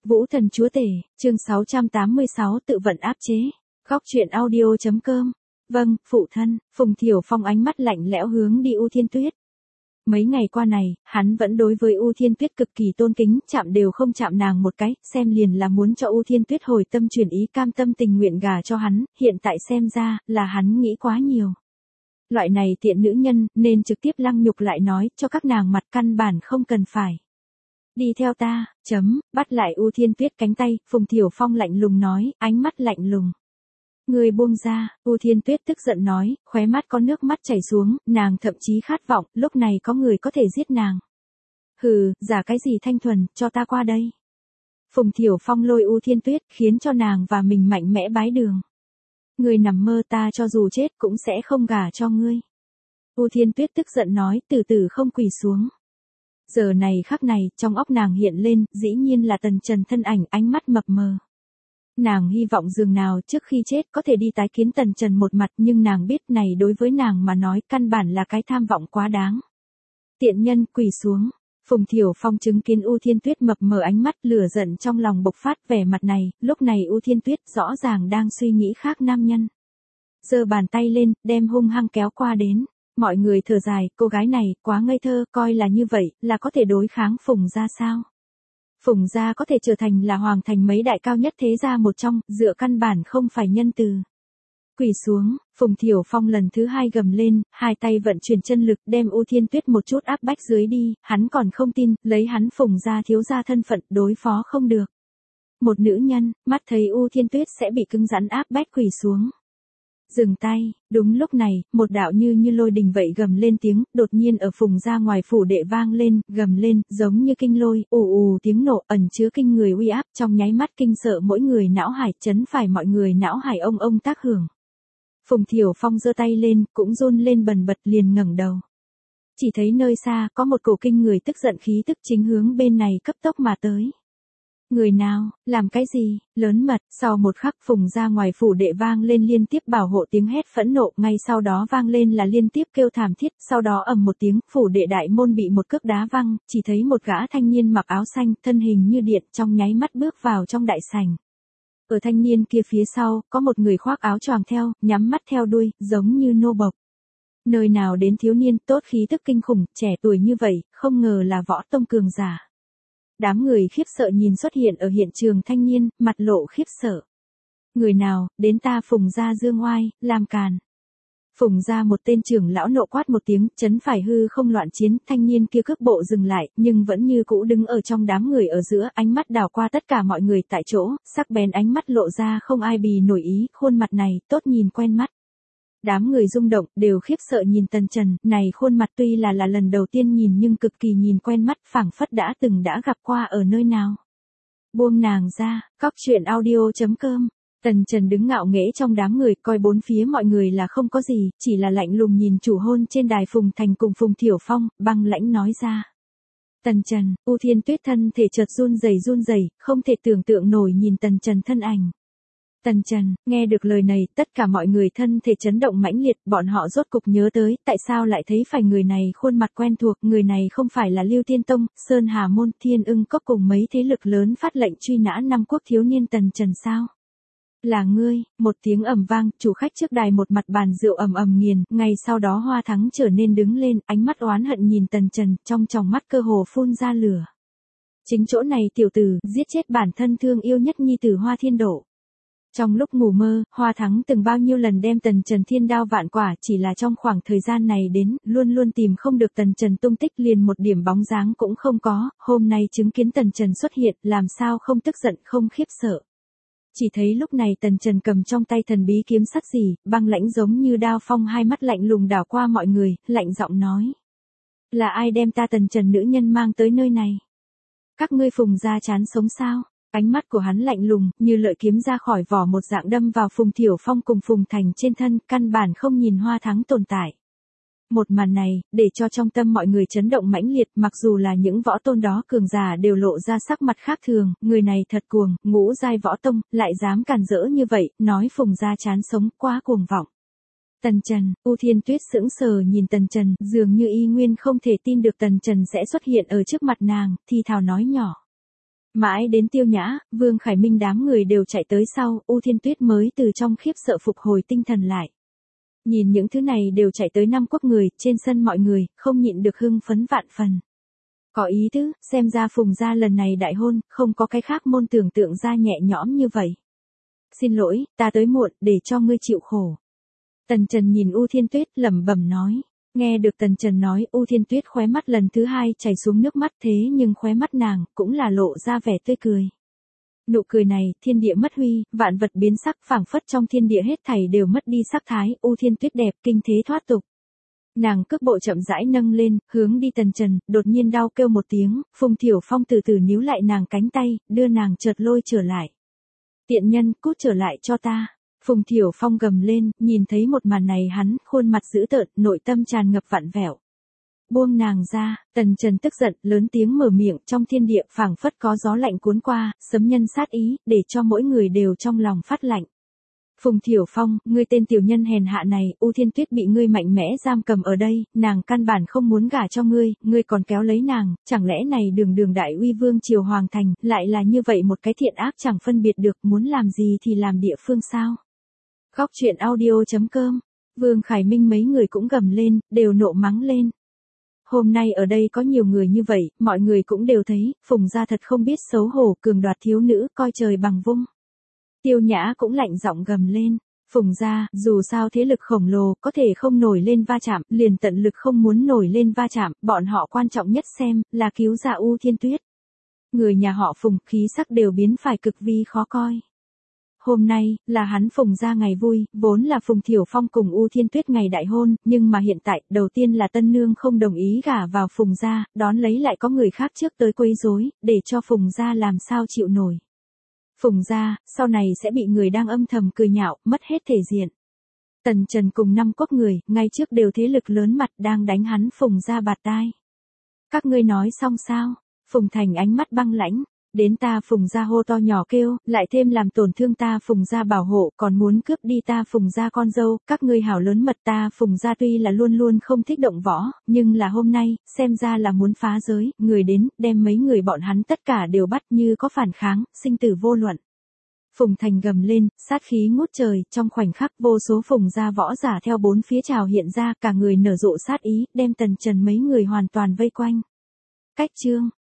Vũ thần chúa tể, chương 686 tự vận áp chế. Góc truyện audio.com. Vâng, phụ thân. Phùng Thiểu Phong ánh mắt lạnh lẽo hướng đi U Thiên Tuyết. Mấy ngày qua này, hắn vẫn đối với U Thiên Tuyết cực kỳ tôn kính, chạm đều không chạm nàng một cái, xem liền là muốn cho U Thiên Tuyết hồi tâm chuyển ý, cam tâm tình nguyện gả cho hắn, hiện tại xem ra, là hắn nghĩ quá nhiều. Loại này tiện nữ nhân, nên trực tiếp lăng nhục lại nói, cho các nàng mặt, căn bản không cần phải. Đi theo ta, bắt lại U Thiên Tuyết cánh tay, Phùng Thiểu Phong lạnh lùng nói, ánh mắt lạnh lùng. Người buông ra, U Thiên Tuyết tức giận nói, khóe mắt có nước mắt chảy xuống, nàng thậm chí khát vọng, lúc này có người có thể giết nàng. Hừ, giả cái gì thanh thuần, cho ta qua đây. Phùng Thiểu Phong lôi U Thiên Tuyết, khiến cho nàng và mình mạnh mẽ bái đường. Người nằm mơ, ta cho dù chết cũng sẽ không gả cho ngươi. U Thiên Tuyết tức giận nói, từ từ không quỳ xuống. Giờ này khắc này, trong óc nàng hiện lên, dĩ nhiên là Tần Trần thân ảnh, ánh mắt mập mờ. Nàng hy vọng dường nào trước khi chết có thể đi tái kiến Tần Trần một mặt, nhưng nàng biết này đối với nàng mà nói căn bản là cái tham vọng quá đáng. Tiện nhân, quỳ xuống. Phùng Thiểu Phong chứng kiến U Thiên Tuyết mập mờ ánh mắt, lửa giận trong lòng bộc phát, vẻ mặt này, lúc này U Thiên Tuyết rõ ràng đang suy nghĩ khác nam nhân. Giơ bàn tay lên, đem hung hăng kéo qua đến. Mọi người thở dài, cô gái này, quá ngây thơ, coi là như vậy, là có thể đối kháng Phùng gia sao? Phùng gia có thể trở thành là hoàng thành mấy đại cao nhất thế gia một trong, dựa căn bản không phải nhân từ. Quỳ xuống, Phùng Thiểu Phong lần thứ hai gầm lên, hai tay vận chuyển chân lực đem U Thiên Tuyết một chút áp bách dưới đi, hắn còn không tin, lấy hắn Phùng gia thiếu gia thân phận đối phó không được. Một nữ nhân, mắt thấy U Thiên Tuyết sẽ bị cứng rắn áp bách quỳ xuống. Dừng tay, đúng lúc này, một đạo như lôi đình vậy gầm lên tiếng, đột nhiên ở Phùng gia ngoài phủ đệ vang lên, gầm lên, giống như kinh lôi, ù tiếng nổ, ẩn chứa kinh người uy áp, trong nháy mắt kinh sợ mỗi người não hải, chấn phải mọi người não hải ông tác hưởng. Phùng Thiểu Phong giơ tay lên, cũng run lên bần bật, liền ngẩng đầu. Chỉ thấy nơi xa, có một cổ kinh người tức giận khí tức chính hướng bên này cấp tốc mà tới. Người nào, làm cái gì, lớn mật, sau một khắc Phùng gia ngoài phủ đệ vang lên liên tiếp bảo hộ tiếng hét phẫn nộ, ngay sau đó vang lên là liên tiếp kêu thảm thiết, sau đó ầm một tiếng, phủ đệ đại môn bị một cước đá văng, chỉ thấy một gã thanh niên mặc áo xanh, thân hình như điện, trong nháy mắt bước vào trong đại sảnh. Ở thanh niên kia phía sau, có một người khoác áo choàng theo, nhắm mắt theo đuôi, giống như nô bộc. Nơi nào đến thiếu niên, tốt khí tức kinh khủng, trẻ tuổi như vậy, không ngờ là võ tông cường giả. Đám người khiếp sợ nhìn xuất hiện ở hiện trường thanh niên, mặt lộ khiếp sợ. Người nào, đến ta Phùng gia dương oai, làm càn. Phùng gia một tên trưởng lão nộ quát một tiếng, chấn phải hư không loạn chiến, thanh niên kia cước bộ dừng lại, nhưng vẫn như cũ đứng ở trong đám người ở giữa, ánh mắt đảo qua tất cả mọi người tại chỗ, sắc bén ánh mắt lộ ra không ai bì nổi ý, khuôn mặt này, tốt nhìn quen mắt. Đám người rung động, đều khiếp sợ nhìn Tần Trần, này khuôn mặt tuy là lần đầu tiên nhìn nhưng cực kỳ nhìn quen mắt, phảng phất đã gặp qua ở nơi nào. Buông nàng ra, góc truyện audio.com. Tần Trần đứng ngạo nghễ trong đám người, coi bốn phía mọi người là không có gì, chỉ là lạnh lùng nhìn chủ hôn trên đài Phùng Thành cùng Phùng Thiểu Phong, băng lãnh nói ra. Tần Trần, U Thiên Tuyết thân thể chợt run rẩy, không thể tưởng tượng nổi nhìn Tần Trần thân ảnh. Tần Trần, nghe được lời này, tất cả mọi người thân thể chấn động mãnh liệt, bọn họ rốt cục nhớ tới, tại sao lại thấy phải người này khuôn mặt quen thuộc, người này không phải là Lưu Tiên Tông, Sơn Hà Môn, Thiên Ưng Cốc cùng mấy thế lực lớn phát lệnh truy nã năm quốc thiếu niên Tần Trần sao? Là ngươi, một tiếng ầm vang, chủ khách trước đài một mặt bàn rượu ầm nghiền, ngay sau đó Hoa Thắng trở nên đứng lên, ánh mắt oán hận nhìn Tần Trần, trong tròng mắt cơ hồ phun ra lửa. Chính chỗ này tiểu tử, giết chết bản thân thương yêu nhất nhi tử Hoa Thiên Độ. Trong lúc ngủ mơ, Hoa Thắng từng bao nhiêu lần đem Tần Trần thiên đao vạn quả, chỉ là trong khoảng thời gian này đến, luôn tìm không được Tần Trần tung tích, liền một điểm bóng dáng cũng không có, hôm nay chứng kiến Tần Trần xuất hiện, làm sao không tức giận, không khiếp sợ. Chỉ thấy lúc này Tần Trần cầm trong tay thần bí kiếm sắc gì, băng lãnh giống như đao phong, hai mắt lạnh lùng đảo qua mọi người, lạnh giọng nói. Là ai đem ta Tần Trần nữ nhân mang tới nơi này? Các ngươi Phùng gia chán sống sao? Ánh mắt của hắn lạnh lùng, như lợi kiếm ra khỏi vỏ một dạng đâm vào Phùng Thiểu Phong cùng Phùng Thành trên thân, căn bản không nhìn Hoa Thắng tồn tại. Một màn này, để cho trong tâm mọi người chấn động mãnh liệt, mặc dù là những võ tôn đó cường giả đều lộ ra sắc mặt khác thường, người này thật cuồng, ngũ giai võ tông, lại dám càn rỡ như vậy, nói Phùng gia chán sống, quá cuồng vọng. Tần Trần, U Thiên Tuyết sững sờ nhìn Tần Trần, dường như y nguyên không thể tin được Tần Trần sẽ xuất hiện ở trước mặt nàng, thì thào nói nhỏ. Mãi đến Tiêu Nhã, Vương Khải Minh đám người đều chạy tới sau, U Thiên Tuyết mới từ trong khiếp sợ phục hồi tinh thần lại. Nhìn những thứ này đều chạy tới Nam Quốc người, trên sân mọi người, không nhịn được hưng phấn vạn phần. Có ý tứ, xem ra Phùng gia lần này đại hôn, không có cái khác môn tưởng tượng ra nhẹ nhõm như vậy. Xin lỗi, ta tới muộn, để cho ngươi chịu khổ. Tần Trần nhìn U Thiên Tuyết lẩm bẩm nói. Nghe được Tần Trần nói, U Thiên Tuyết khóe mắt lần thứ hai chảy xuống nước mắt, thế nhưng khóe mắt nàng cũng là lộ ra vẻ tươi cười. Nụ cười này, thiên địa mất huy, vạn vật biến sắc, phảng phất trong thiên địa hết thảy đều mất đi sắc thái, U Thiên Tuyết đẹp, kinh thế thoát tục. Nàng cước bộ chậm rãi nâng lên, hướng đi Tần Trần, đột nhiên đau kêu một tiếng, Phùng Thiểu Phong từ từ níu lại nàng cánh tay, đưa nàng chợt lôi trở lại. Tiện nhân, cút trở lại cho ta. Phùng Thiểu Phong gầm lên, nhìn thấy một màn này hắn, khuôn mặt dữ tợn, nội tâm tràn ngập vặn vẹo. Buông nàng ra, Tần Trần tức giận, lớn tiếng mở miệng, trong thiên địa phảng phất có gió lạnh cuốn qua, sấm nhân sát ý, để cho mỗi người đều trong lòng phát lạnh. Phùng Thiểu Phong, ngươi tên tiểu nhân hèn hạ này, U Thiên Tuyết bị ngươi mạnh mẽ giam cầm ở đây, nàng căn bản không muốn gả cho ngươi, ngươi còn kéo lấy nàng, chẳng lẽ này đường đường đại uy vương triều hoàng thành, lại là như vậy một cái thiện ác chẳng phân biệt được, muốn làm gì thì làm địa phương sao? Khóc chuyện audio.com, Vương Khải Minh mấy người cũng gầm lên, đều nộ mắng lên. Hôm nay ở đây có nhiều người như vậy, mọi người cũng đều thấy, Phùng gia thật không biết xấu hổ, cường đoạt thiếu nữ, coi trời bằng vung. Tiêu Nhã cũng lạnh giọng gầm lên. Phùng gia, dù sao thế lực khổng lồ, có thể không nổi lên va chạm, liền tận lực không muốn nổi lên va chạm, bọn họ quan trọng nhất xem, là cứu ra U Thiên Tuyết. Người nhà họ Phùng, khí sắc đều biến phải cực vi khó coi. Hôm nay, là hắn Phùng gia ngày vui, vốn là Phùng Thiểu Phong cùng U Thiên Tuyết ngày đại hôn, nhưng mà hiện tại, đầu tiên là tân nương không đồng ý gả vào Phùng gia, đón lấy lại có người khác trước tới quấy rối, để cho Phùng gia làm sao chịu nổi. Phùng gia, sau này sẽ bị người đang âm thầm cười nhạo, mất hết thể diện. Tần Trần cùng 5 quốc người, ngay trước đều thế lực lớn mặt đang đánh hắn Phùng gia bạt tai. Các ngươi nói xong sao? Phùng Thành ánh mắt băng lãnh. Đến ta Phùng gia hô to nhỏ kêu, lại thêm làm tổn thương ta Phùng gia bảo hộ, còn muốn cướp đi ta Phùng gia con dâu, các ngươi hảo lớn mật ta Phùng gia tuy là luôn luôn không thích động võ, nhưng là hôm nay, xem ra là muốn phá giới, người đến, đem mấy người bọn hắn tất cả đều bắt như có phản kháng, sinh tử vô luận. Phùng Thành gầm lên, sát khí ngút trời, trong khoảnh khắc vô số Phùng gia võ giả theo bốn phía trào hiện ra, cả người nở rộ sát ý, đem Tần Trần mấy người hoàn toàn vây quanh. Cách chương